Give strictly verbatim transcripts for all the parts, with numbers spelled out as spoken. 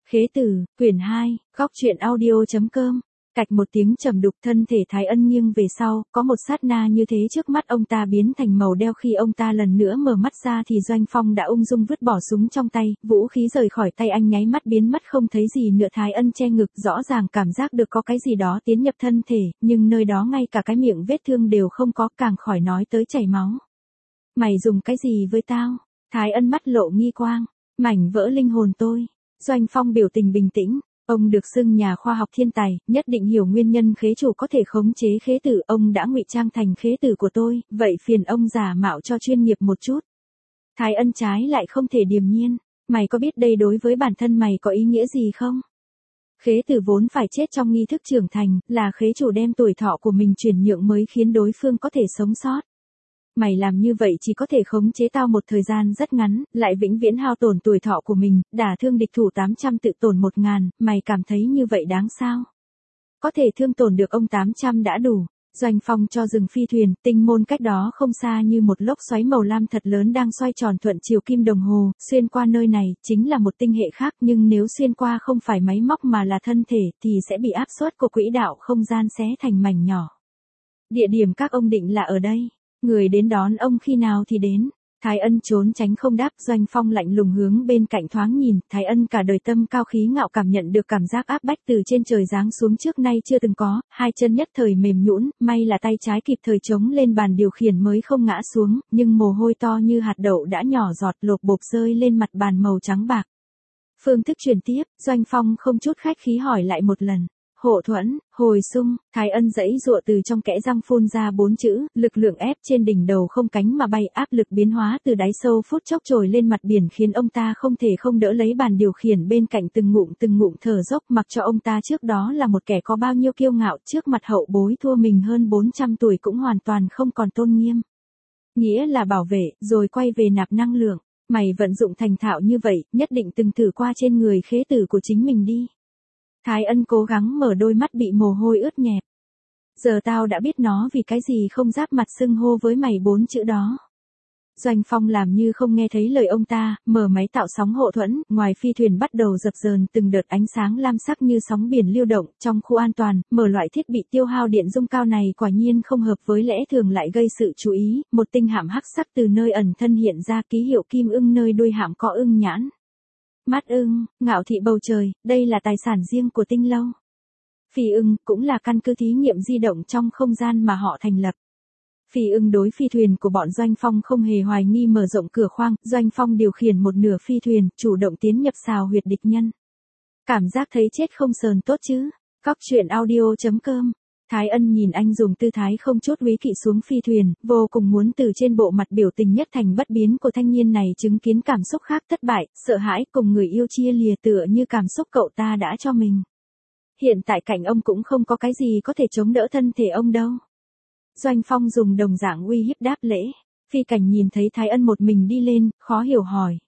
Khế Tử, quyển hai, góc truyện audio.com. Cạch một tiếng trầm đục, thân thể Thái Ân nghiêng về sau, có một sát na như thế trước mắt ông ta biến thành màu đeo, khi ông ta lần nữa mở mắt ra thì Doanh Phong đã ung dung vứt bỏ súng trong tay, vũ khí rời khỏi tay anh nháy mắt biến mất không thấy gì nữa. Thái Ân che ngực, rõ ràng cảm giác được có cái gì đó tiến nhập thân thể, nhưng nơi đó ngay cả cái miệng vết thương đều không có, càng khỏi nói tới chảy máu. Mày dùng cái gì với tao? Thái Ân mắt lộ nghi quang. Mảnh vỡ linh hồn tôi. Doanh Phong biểu tình bình tĩnh. Ông được xưng nhà khoa học thiên tài, nhất định hiểu nguyên nhân khế chủ có thể khống chế khế tử. Ông đã ngụy trang thành khế tử của tôi, vậy phiền ông giả mạo cho chuyên nghiệp một chút. Thái Ân trái lại không thể điềm nhiên. Mày có biết đây đối với bản thân mày có ý nghĩa gì không? Khế tử vốn phải chết trong nghi thức trưởng thành, là khế chủ đem tuổi thọ của mình chuyển nhượng mới khiến đối phương có thể sống sót. Mày làm như vậy chỉ có thể khống chế tao một thời gian rất ngắn, lại vĩnh viễn hao tổn tuổi thọ của mình, đả thương địch thủ tám trăm tự tổn một ngàn, mày cảm thấy như vậy đáng sao? Có thể thương tổn được ông tám trăm đã đủ. Doanh Phong cho dừng phi thuyền, tinh môn cách đó không xa như một lốc xoáy màu lam thật lớn đang xoay tròn thuận chiều kim đồng hồ, xuyên qua nơi này, chính là một tinh hệ khác, nhưng nếu xuyên qua không phải máy móc mà là thân thể, thì sẽ bị áp suất của quỹ đạo không gian xé thành mảnh nhỏ. Địa điểm các ông định là ở đây. Người đến đón ông khi nào thì đến. Thái Ân trốn tránh không đáp. Doanh Phong lạnh lùng hướng bên cạnh thoáng nhìn. Thái Ân cả đời tâm cao khí ngạo cảm nhận được cảm giác áp bách từ trên trời giáng xuống trước nay chưa từng có, hai chân nhất thời mềm nhũn, may là tay trái kịp thời chống lên bàn điều khiển mới không ngã xuống, nhưng mồ hôi to như hạt đậu đã nhỏ giọt lộp bộp rơi lên mặt bàn màu trắng bạc. Phương thức truyền tiếp. Doanh Phong không chút khách khí hỏi lại một lần. Hộ thuẫn, hồi xung. Thái Ân giãy giụa từ trong kẽ răng phun ra bốn chữ, lực lượng ép trên đỉnh đầu không cánh mà bay, áp lực biến hóa từ đáy sâu phút chốc trồi lên mặt biển khiến ông ta không thể không đỡ lấy bàn điều khiển bên cạnh, từng ngụm từng ngụm thở dốc, mặc cho ông ta trước đó là một kẻ có bao nhiêu kiêu ngạo, trước mặt hậu bối thua mình hơn bốn trăm tuổi cũng hoàn toàn không còn tôn nghiêm. Nghĩa là bảo vệ, rồi quay về nạp năng lượng. Mày vận dụng thành thạo như vậy, nhất định từng thử qua trên người khế tử của chính mình đi. Thái Ân cố gắng mở đôi mắt bị mồ hôi ướt nhẹp. Giờ tao đã biết nó vì cái gì không giáp mặt xưng hô với mày bốn chữ đó. Doanh Phong làm như không nghe thấy lời ông ta, mở máy tạo sóng hộ thuẫn, ngoài phi thuyền bắt đầu dập dờn từng đợt ánh sáng lam sắc như sóng biển lưu động. Trong khu an toàn, mở loại thiết bị tiêu hao điện dung cao này quả nhiên không hợp với lẽ thường, lại gây sự chú ý. Một tinh hạm hắc sắc từ nơi ẩn thân hiện ra, ký hiệu kim ưng, nơi đuôi hạm có ưng nhãn. Mắt ưng, ngạo thị bầu trời, đây là tài sản riêng của Tinh Lâu. Phi ưng cũng là căn cứ thí nghiệm di động trong không gian mà họ thành lập. Phi ưng đối phi thuyền của bọn Doanh Phong không hề hoài nghi, mở rộng cửa khoang, Doanh Phong điều khiển một nửa phi thuyền, chủ động tiến nhập xào huyệt địch nhân. Cảm giác thấy chết không sờn tốt chứ? Góc truyện audio.com. Thái Ân nhìn anh dùng tư thái không chút úy kỵ xuống phi thuyền, vô cùng muốn từ trên bộ mặt biểu tình nhất thành bất biến của thanh niên này chứng kiến cảm xúc khác, thất bại, sợ hãi cùng người yêu chia lìa, tựa như cảm xúc cậu ta đã cho mình. Hiện tại cạnh ông cũng không có cái gì có thể chống đỡ thân thể ông đâu. Doanh Phong dùng đồng dạng uy hiếp đáp lễ. Phi Cảnh nhìn thấy Thái Ân một mình đi lên, khó hiểu hỏi.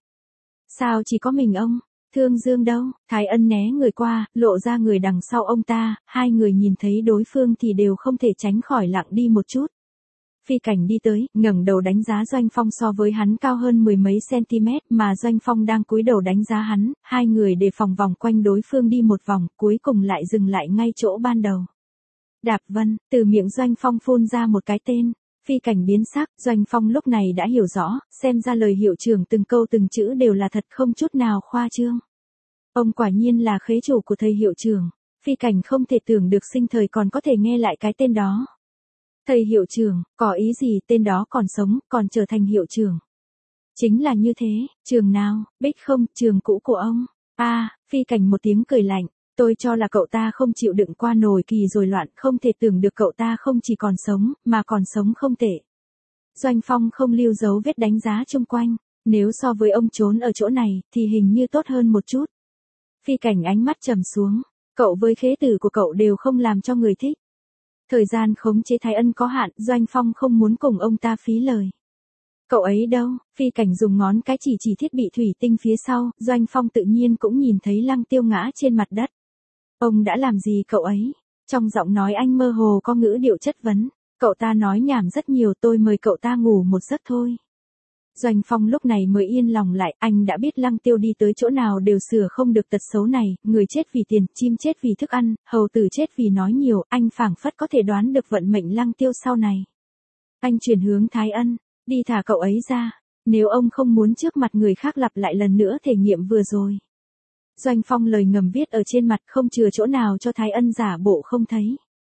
Sao chỉ có mình ông? Thương Dương đâu? Thái Ân né người qua, lộ ra người đằng sau ông ta, hai người nhìn thấy đối phương thì đều không thể tránh khỏi lặng đi một chút. Phi Cảnh đi tới, ngẩng đầu đánh giá Doanh Phong, so với hắn cao hơn mười mấy cm, mà Doanh Phong đang cúi đầu đánh giá hắn, hai người đề phòng vòng quanh đối phương đi một vòng, cuối cùng lại dừng lại ngay chỗ ban đầu. Đạp Vân, từ miệng Doanh Phong phun ra một cái tên. Phi Cảnh biến sắc, Doanh Phong lúc này đã hiểu rõ, xem ra lời hiệu trưởng từng câu từng chữ đều là thật, không chút nào khoa trương. Ông quả nhiên là khế chủ của thầy hiệu trưởng. Phi Cảnh không thể tưởng được sinh thời còn có thể nghe lại cái tên đó. Thầy hiệu trưởng, có ý gì? Tên đó còn sống, còn trở thành hiệu trưởng. Chính là như thế. Trường nào? Bích không, trường cũ của ông. A, à, Phi Cảnh một tiếng cười lạnh. Tôi cho là cậu ta không chịu đựng qua nổi kỳ rồi loạn, không thể tưởng được cậu ta không chỉ còn sống, mà còn sống không tệ. Doanh Phong không lưu dấu vết đánh giá chung quanh. Nếu so với ông trốn ở chỗ này, thì hình như tốt hơn một chút. Phi Cảnh ánh mắt trầm xuống. Cậu với khế tử của cậu đều không làm cho người thích. Thời gian khống chế Thái Ân có hạn, Doanh Phong không muốn cùng ông ta phí lời. Cậu ấy đâu? Phi Cảnh dùng ngón cái chỉ chỉ thiết bị thủy tinh phía sau, Doanh Phong tự nhiên cũng nhìn thấy Lăng Tiêu ngã trên mặt đất. Ông đã làm gì cậu ấy? Trong giọng nói anh mơ hồ có ngữ điệu chất vấn. Cậu ta nói nhảm rất nhiều, tôi mời cậu ta ngủ một giấc thôi. Doanh Phong lúc này mới yên lòng lại, anh đã biết Lăng Tiêu đi tới chỗ nào đều sửa không được tật xấu này, người chết vì tiền, chim chết vì thức ăn, hầu tử chết vì nói nhiều, anh phảng phất có thể đoán được vận mệnh Lăng Tiêu sau này. Anh chuyển hướng Thái Ân, đi thả cậu ấy ra, nếu ông không muốn trước mặt người khác lặp lại lần nữa thể nghiệm vừa rồi. Doanh Phong lời ngầm viết ở trên mặt không chừa chỗ nào cho Thái Ân giả bộ không thấy.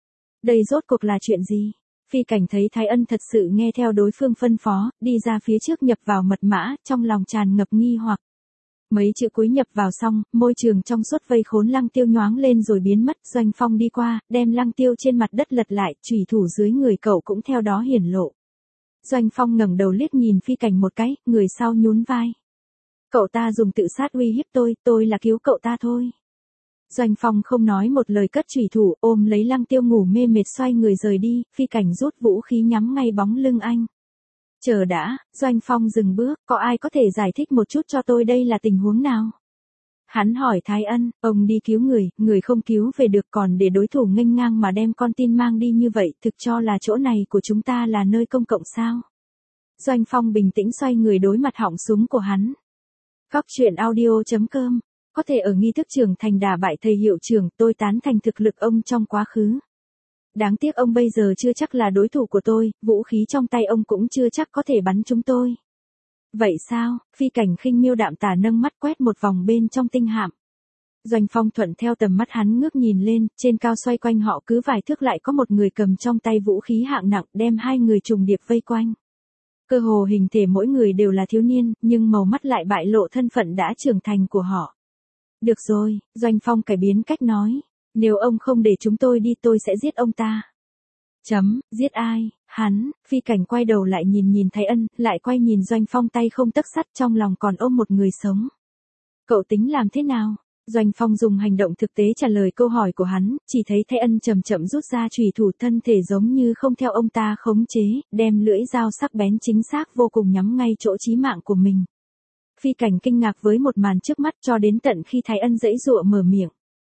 Đây rốt cuộc là chuyện gì? Phi Cảnh thấy Thái Ân thật sự nghe theo đối phương phân phó, đi ra phía trước nhập vào mật mã, trong lòng tràn ngập nghi hoặc. Mấy chữ cuối nhập vào xong, môi trường trong suốt vây khốn Lăng Tiêu nhoáng lên rồi biến mất. Doanh Phong đi qua, đem Lăng Tiêu trên mặt đất lật lại, chủy thủ dưới người cậu cũng theo đó hiển lộ. Doanh Phong ngẩng đầu liếc nhìn Phi Cảnh một cái, người sau nhún vai. Cậu ta dùng tự sát uy hiếp tôi, tôi là cứu cậu ta thôi. Doanh Phong không nói một lời cất chủy thủ, ôm lấy Lăng Tiêu ngủ mê mệt xoay người rời đi, Phi Cảnh rút vũ khí nhắm ngay bóng lưng anh. Chờ đã, Doanh Phong dừng bước, có ai có thể giải thích một chút cho tôi đây là tình huống nào? Hắn hỏi Thái Ân, ông đi cứu người, người không cứu về được còn để đối thủ nghênh ngang mà đem con tin mang đi như vậy, thực cho là chỗ này của chúng ta là nơi công cộng sao? Doanh Phong bình tĩnh xoay người đối mặt họng súng của hắn. Góc truyện audio chấm com, có thể ở nghi thức trưởng thành đả bại thầy hiệu trưởng, tôi tán thành thực lực ông trong quá khứ. Đáng tiếc ông bây giờ chưa chắc là đối thủ của tôi, vũ khí trong tay ông cũng chưa chắc có thể bắn chúng tôi. Vậy sao? Phi Cảnh khinh miêu đạm tả nâng mắt quét một vòng bên trong tinh hạm. Doanh Phong thuận theo tầm mắt hắn ngước nhìn lên, trên cao xoay quanh họ cứ vài thước lại có một người cầm trong tay vũ khí hạng nặng đem hai người trùng điệp vây quanh. Cơ hồ hình thể mỗi người đều là thiếu niên, nhưng màu mắt lại bại lộ thân phận đã trưởng thành của họ. Được rồi, Doanh Phong cải biến cách nói. Nếu ông không để chúng tôi đi tôi sẽ giết ông ta. Chấm, giết ai? Hắn, Phi Cảnh quay đầu lại nhìn nhìn Thái Ân, lại quay nhìn Doanh Phong tay không tấc sắt trong lòng còn ôm một người sống. Cậu tính làm thế nào? Doanh Phong dùng hành động thực tế trả lời câu hỏi của hắn, chỉ thấy Thái Ân chậm chậm rút ra chùy thủ thân thể giống như không theo ông ta khống chế, đem lưỡi dao sắc bén chính xác vô cùng nhắm ngay chỗ chí mạng của mình. Phi Cảnh kinh ngạc với một màn trước mắt cho đến tận khi Thái Ân giãy giụa mở miệng.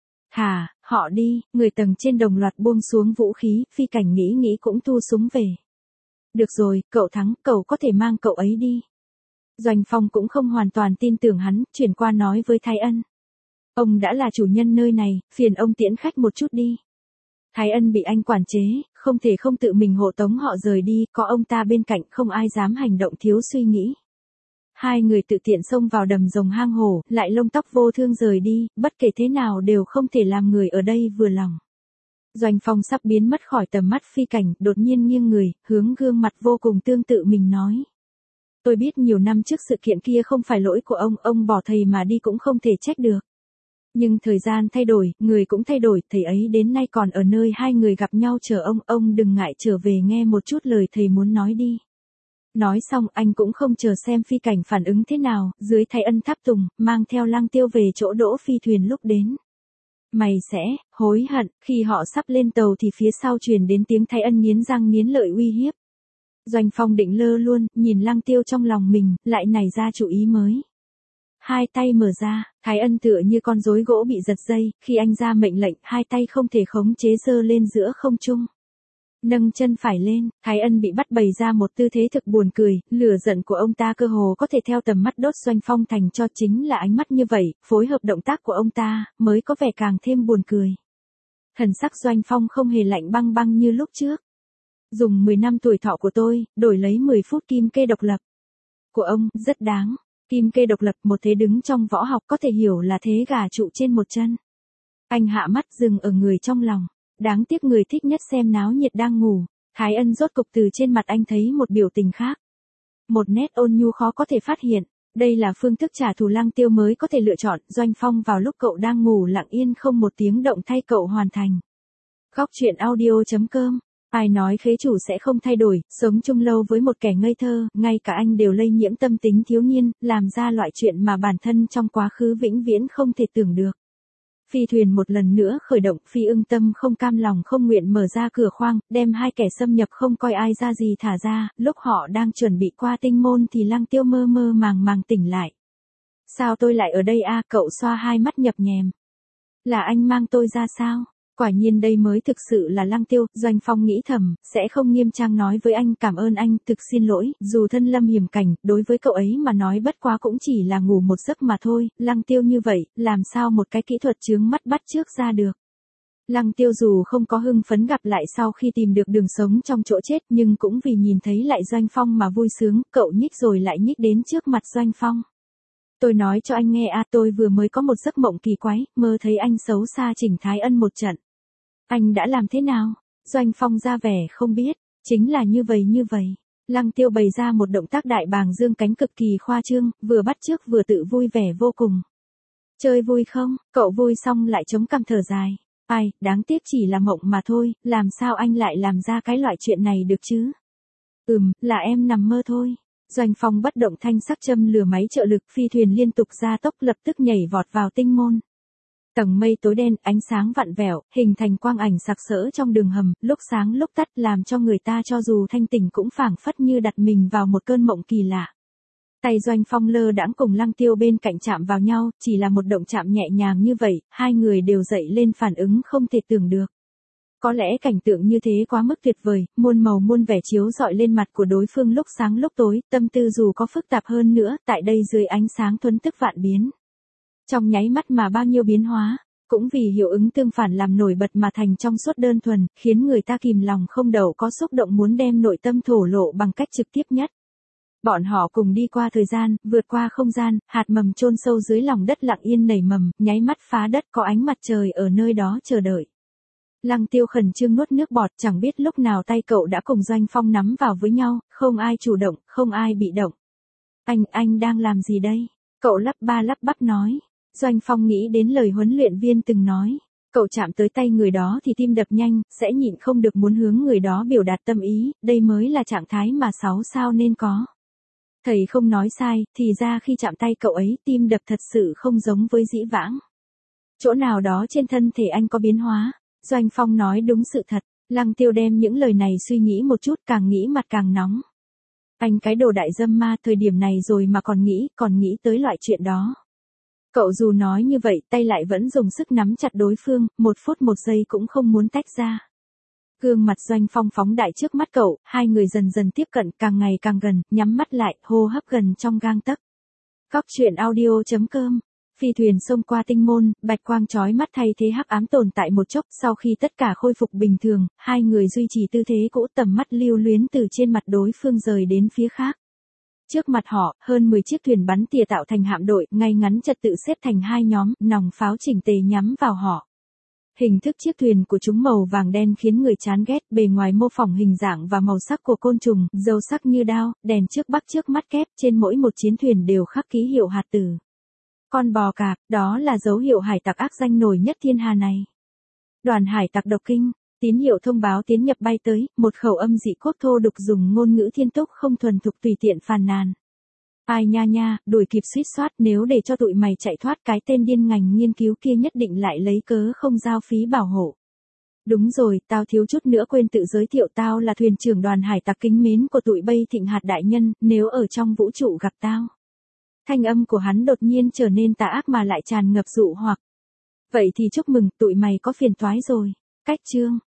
Hà, họ đi, người tầng trên đồng loạt buông xuống vũ khí, Phi Cảnh nghĩ nghĩ cũng thu súng về. Được rồi, cậu thắng, cậu có thể mang cậu ấy đi. Doanh Phong cũng không hoàn toàn tin tưởng hắn, chuyển qua nói với Thái Ân. Ông đã là chủ nhân nơi này, phiền ông tiễn khách một chút đi. Thái Ân bị anh quản chế, không thể không tự mình hộ tống họ rời đi, có ông ta bên cạnh không ai dám hành động thiếu suy nghĩ. Hai người tự tiện xông vào đầm rồng hang hổ, lại lông tóc vô thương rời đi, bất kể thế nào đều không thể làm người ở đây vừa lòng. Doanh Phong sắp biến mất khỏi tầm mắt Phi Cảnh, đột nhiên nghiêng người, hướng gương mặt vô cùng tương tự mình nói. Tôi biết nhiều năm trước sự kiện kia không phải lỗi của ông, ông bỏ thầy mà đi cũng không thể trách được. Nhưng thời gian thay đổi, người cũng thay đổi, thầy ấy đến nay còn ở nơi hai người gặp nhau chờ ông, ông đừng ngại trở về nghe một chút lời thầy muốn nói đi. Nói xong anh cũng không chờ xem Phi Cảnh phản ứng thế nào, dưới Thái Ân tháp tùng, mang theo Lăng Tiêu về chỗ đỗ phi thuyền lúc đến. Mày sẽ, hối hận, khi họ sắp lên tàu thì phía sau truyền đến tiếng Thái Ân nghiến răng nghiến lợi uy hiếp. Doanh Phong định lơ luôn, nhìn Lăng Tiêu trong lòng mình, lại nảy ra chủ ý mới. Hai tay mở ra, Thái Ân tựa như con rối gỗ bị giật dây, khi anh ra mệnh lệnh, hai tay không thể khống chế giơ lên giữa không trung. Nâng chân phải lên, Thái Ân bị bắt bày ra một tư thế thực buồn cười, lửa giận của ông ta cơ hồ có thể theo tầm mắt đốt Doanh Phong thành cho chính là ánh mắt như vậy, phối hợp động tác của ông ta, mới có vẻ càng thêm buồn cười. Thần sắc Doanh Phong không hề lạnh băng băng như lúc trước. Dùng mười năm tuổi thọ của tôi, đổi lấy mười phút kim kê độc lập. Của ông, rất đáng. Kim kê độc lập một thế đứng trong võ học có thể hiểu là thế gà trụ trên một chân. Anh hạ mắt dừng ở người trong lòng. Đáng tiếc người thích nhất xem náo nhiệt đang ngủ. Thái Ân rốt cục từ trên mặt anh thấy một biểu tình khác. Một nét ôn nhu khó có thể phát hiện. Đây là phương thức trả thù Lăng Tiêu mới có thể lựa chọn. Doanh Phong vào lúc cậu đang ngủ lặng yên không một tiếng động thay cậu hoàn thành. Góc truyện audio chấm com. Ai nói khế chủ sẽ không thay đổi, sống chung lâu với một kẻ ngây thơ, ngay cả anh đều lây nhiễm tâm tính thiếu niên, làm ra loại chuyện mà bản thân trong quá khứ vĩnh viễn không thể tưởng được. Phi thuyền một lần nữa khởi động, Phi Ưng Tâm không cam lòng không nguyện mở ra cửa khoang, đem hai kẻ xâm nhập không coi ai ra gì thả ra, lúc họ đang chuẩn bị qua tinh môn thì Lăng Tiêu mơ mơ màng màng tỉnh lại. Sao tôi lại ở đây a? Cậu xoa hai mắt nhập nhèm. Là anh mang tôi ra sao? Quả nhiên đây mới thực sự là Lăng Tiêu, Doanh Phong nghĩ thầm, sẽ không nghiêm trang nói với anh cảm ơn anh, thực xin lỗi, dù thân lâm hiểm cảnh, đối với cậu ấy mà nói bất quá cũng chỉ là ngủ một giấc mà thôi, Lăng Tiêu như vậy, làm sao một cái kỹ thuật chướng mắt bắt trước ra được. Lăng Tiêu dù không có hưng phấn gặp lại sau khi tìm được đường sống trong chỗ chết nhưng cũng vì nhìn thấy lại Doanh Phong mà vui sướng, cậu nhích rồi lại nhích đến trước mặt Doanh Phong. Tôi nói cho anh nghe à, tôi vừa mới có một giấc mộng kỳ quái, mơ thấy anh xấu xa chỉnh Thái Ân một trận. Anh đã làm thế nào? Doanh Phong ra vẻ không biết, chính là như vậy như vậy. Lăng Tiêu bày ra một động tác đại bàng dương cánh cực kỳ khoa trương, vừa bắt chước vừa tự vui vẻ vô cùng. Chơi vui không? Cậu vui xong lại chống cằm thở dài. Ai, đáng tiếc chỉ là mộng mà thôi, làm sao anh lại làm ra cái loại chuyện này được chứ? Ừm, là em nằm mơ thôi. Doanh Phong bất động thanh sắc châm lửa máy trợ lực phi thuyền liên tục gia tốc lập tức nhảy vọt vào tinh môn. Tầng mây tối đen, ánh sáng vặn vẹo, hình thành quang ảnh sặc sỡ trong đường hầm, lúc sáng lúc tắt làm cho người ta cho dù thanh tỉnh cũng phảng phất như đặt mình vào một cơn mộng kỳ lạ. Tay Doanh Phong lơ đãng cùng Lăng Tiêu bên cạnh chạm vào nhau, chỉ là một động chạm nhẹ nhàng như vậy, hai người đều dậy lên phản ứng không thể tưởng được. Có lẽ cảnh tượng như thế quá mức tuyệt vời, muôn màu muôn vẻ chiếu rọi lên mặt của đối phương lúc sáng lúc tối, tâm tư dù có phức tạp hơn nữa, tại đây dưới ánh sáng thuần tức vạn biến. Trong nháy mắt mà bao nhiêu biến hóa, cũng vì hiệu ứng tương phản làm nổi bật mà thành trong suốt đơn thuần, khiến người ta kìm lòng không đậu có xúc động muốn đem nội tâm thổ lộ bằng cách trực tiếp nhất. Bọn họ cùng đi qua thời gian, vượt qua không gian, hạt mầm chôn sâu dưới lòng đất lặng yên nảy mầm, nháy mắt phá đất có ánh mặt trời ở nơi đó chờ đợi. Lăng Tiêu khẩn trương nuốt nước bọt, chẳng biết lúc nào tay cậu đã cùng Doanh Phong nắm vào với nhau, không ai chủ động, không ai bị động. Anh, anh đang làm gì đây? Cậu lắp ba lắp bắp nói. Doanh Phong nghĩ đến lời huấn luyện viên từng nói. Cậu chạm tới tay người đó thì tim đập nhanh, sẽ nhịn không được muốn hướng người đó biểu đạt tâm ý, đây mới là trạng thái mà sáu sao nên có. Thầy không nói sai, thì ra khi chạm tay cậu ấy tim đập thật sự không giống với dĩ vãng. Chỗ nào đó trên thân thể anh có biến hóa. Doanh Phong nói đúng sự thật, Lăng Tiêu đem những lời này suy nghĩ một chút càng nghĩ mặt càng nóng. Anh cái đồ đại dâm ma thời điểm này rồi mà còn nghĩ, còn nghĩ tới loại chuyện đó. Cậu dù nói như vậy tay lại vẫn dùng sức nắm chặt đối phương, một phút một giây cũng không muốn tách ra. Gương mặt Doanh Phong phóng đại trước mắt cậu, hai người dần dần tiếp cận càng ngày càng gần, nhắm mắt lại, hô hấp gần trong gang tấc. Cóc truyện audio chấm com. Phi thuyền xông qua tinh môn, bạch quang chói mắt thay thế hắc ám tồn tại một chốc, sau khi tất cả khôi phục bình thường, hai người duy trì tư thế cũ, tầm mắt lưu luyến từ trên mặt đối phương rời đến phía khác. Trước mặt họ, hơn mười chiếc thuyền bắn tỉa tạo thành hạm đội, ngay ngắn trật tự xếp thành hai nhóm, nòng pháo chỉnh tề nhắm vào họ. Hình thức chiếc thuyền của chúng màu vàng đen khiến người chán ghét, bề ngoài mô phỏng hình dạng và màu sắc của côn trùng, dâu sắc như đao, đèn trước bắc trước mắt kép, trên mỗi một chiến thuyền đều khắc ký hiệu hạt tử. Con bò cạp, đó là dấu hiệu hải tặc ác danh nổi nhất thiên hà này. Đoàn hải tặc độc kinh, tín hiệu thông báo tiến nhập bay tới, một khẩu âm dị cốt thô đục dùng ngôn ngữ thiên túc không thuần thục tùy tiện phàn nàn. Ai nha nha, đuổi kịp suýt soát, nếu để cho tụi mày chạy thoát cái tên điên ngành nghiên cứu kia nhất định lại lấy cớ không giao phí bảo hộ. Đúng rồi, tao thiếu chút nữa quên tự giới thiệu, tao là thuyền trưởng đoàn hải tặc kính mến của tụi Bay Thịnh Hạt đại nhân, nếu ở trong vũ trụ gặp tao. Thanh âm của hắn đột nhiên trở nên tà ác mà lại tràn ngập dụ hoặc. Vậy thì chúc mừng, tụi mày có phiền toái rồi. Cách chương.